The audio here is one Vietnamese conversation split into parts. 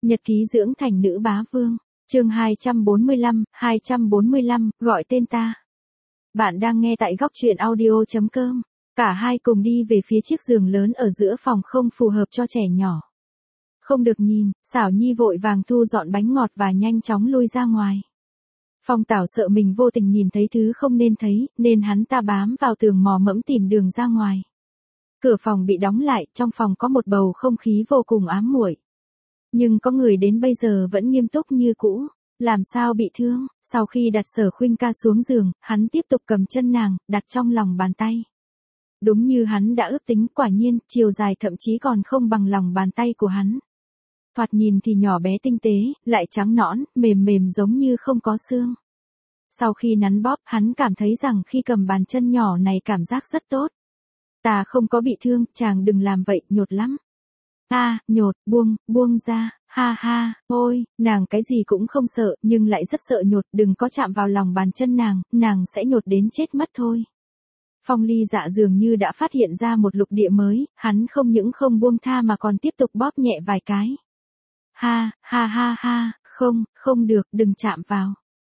Nhật ký dưỡng thành nữ bá vương. Chương 245, gọi tên ta. Bạn đang nghe tại góc truyện audio.com. Cả hai cùng đi về phía chiếc giường lớn ở giữa phòng không phù hợp cho trẻ nhỏ. Không được nhìn, Xảo Nhi vội vàng thu dọn bánh ngọt và nhanh chóng lui ra ngoài. Phong Tảo sợ mình vô tình nhìn thấy thứ không nên thấy, nên hắn ta bám vào tường mò mẫm tìm đường ra ngoài. Cửa phòng bị đóng lại, trong phòng có một bầu không khí vô cùng ám muội. Nhưng có người đến bây giờ vẫn nghiêm túc như cũ. Làm sao bị thương? Sau khi đặt Sở Khuynh Ca xuống giường, hắn tiếp tục cầm chân nàng, đặt trong lòng bàn tay. Đúng như hắn đã ước tính, quả nhiên, chiều dài thậm chí còn không bằng lòng bàn tay của hắn. Thoạt nhìn thì nhỏ bé tinh tế, lại trắng nõn, mềm mềm giống như không có xương. Sau khi nắn bóp, hắn cảm thấy rằng khi cầm bàn chân nhỏ này cảm giác rất tốt. Ta không có bị thương, chàng đừng làm vậy, nhột lắm. Nhột, buông ra, ha ha, ôi, nàng cái gì cũng không sợ, nhưng lại rất sợ nhột, đừng có chạm vào lòng bàn chân nàng sẽ nhột đến chết mất thôi. Phong Ly Dạ dường như đã phát hiện ra một lục địa mới, hắn không những không buông tha mà còn tiếp tục bóp nhẹ vài cái. Không được, đừng chạm vào.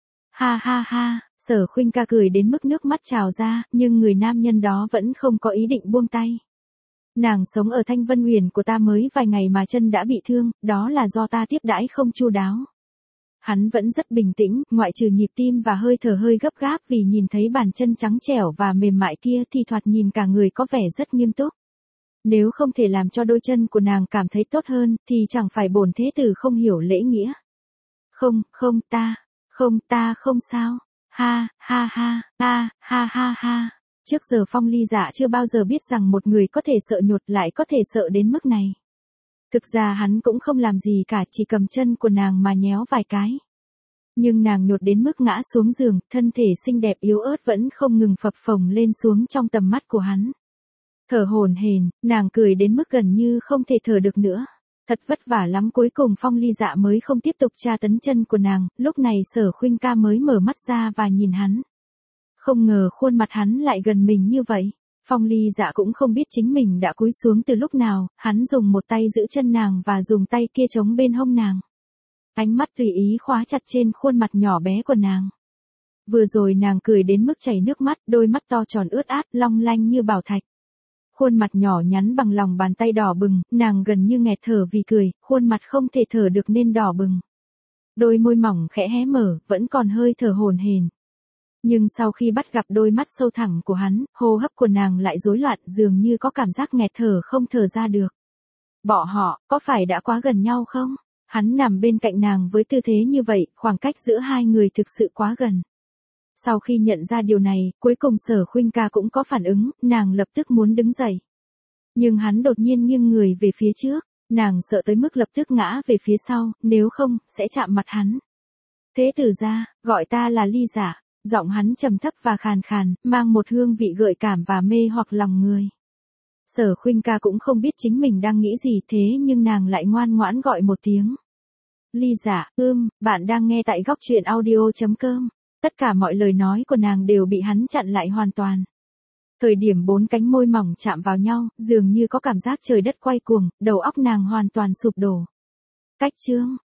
Sở Khuynh Ca cười đến mức nước mắt trào ra, nhưng người nam nhân đó vẫn không có ý định buông tay. Nàng sống ở Thanh Vân Huyền của ta mới vài ngày mà chân đã bị thương, đó là do ta tiếp đãi không chu đáo. Hắn vẫn rất bình tĩnh, ngoại trừ nhịp tim và hơi thở hơi gấp gáp vì nhìn thấy bàn chân trắng trẻo và mềm mại kia thì thoạt nhìn cả người có vẻ rất nghiêm túc. Nếu không thể làm cho đôi chân của nàng cảm thấy tốt hơn, thì chẳng phải bổn thế tử không hiểu lễ nghĩa. Ta không sao. Trước giờ Phong Ly Dạ chưa bao giờ biết rằng một người có thể sợ nhột lại có thể sợ đến mức này. Thực ra hắn cũng không làm gì cả, chỉ cầm chân của nàng mà nhéo vài cái. Nhưng nàng nhột đến mức ngã xuống giường, thân thể xinh đẹp yếu ớt vẫn không ngừng phập phồng lên xuống trong tầm mắt của hắn. Thở hổn hển, nàng cười đến mức gần như không thể thở được nữa. Thật vất vả lắm cuối cùng Phong Ly Dạ mới không tiếp tục tra tấn chân của nàng, lúc này Sở Khuynh Ca mới mở mắt ra và nhìn hắn. Không ngờ khuôn mặt hắn lại gần mình như vậy. Phong Ly Dạ cũng không biết chính mình đã cúi xuống từ lúc nào, hắn dùng một tay giữ chân nàng và dùng tay kia chống bên hông nàng. Ánh mắt tùy ý khóa chặt trên khuôn mặt nhỏ bé của nàng. Vừa rồi nàng cười đến mức chảy nước mắt, đôi mắt to tròn ướt át, long lanh như bảo thạch. Khuôn mặt nhỏ nhắn bằng lòng bàn tay đỏ bừng, nàng gần như nghẹt thở vì cười, khuôn mặt không thể thở được nên đỏ bừng. Đôi môi mỏng khẽ hé mở, vẫn còn hơi thở hổn hển. Nhưng sau khi bắt gặp đôi mắt sâu thẳm của hắn, hô hấp của nàng lại rối loạn, dường như có cảm giác nghẹt thở không thở ra được. Bọn họ, có phải đã quá gần nhau không? Hắn nằm bên cạnh nàng với tư thế như vậy, khoảng cách giữa hai người thực sự quá gần. Sau khi nhận ra điều này, cuối cùng Sở Khuynh Ca cũng có phản ứng, nàng lập tức muốn đứng dậy. Nhưng hắn đột nhiên nghiêng người về phía trước, nàng sợ tới mức lập tức ngã về phía sau, nếu không, sẽ chạm mặt hắn. Thế tử gia, gọi ta là Ly Dạ. Giọng hắn trầm thấp và khàn khàn, mang một hương vị gợi cảm và mê hoặc lòng người. Sở Khuynh Ca cũng không biết chính mình đang nghĩ gì thế nhưng nàng lại ngoan ngoãn gọi một tiếng. Ly Dạ, bạn đang nghe tại góc truyện audio.com. Tất cả mọi lời nói của nàng đều bị hắn chặn lại hoàn toàn. Thời điểm bốn cánh môi mỏng chạm vào nhau, dường như có cảm giác trời đất quay cuồng, đầu óc nàng hoàn toàn sụp đổ. Cách chương,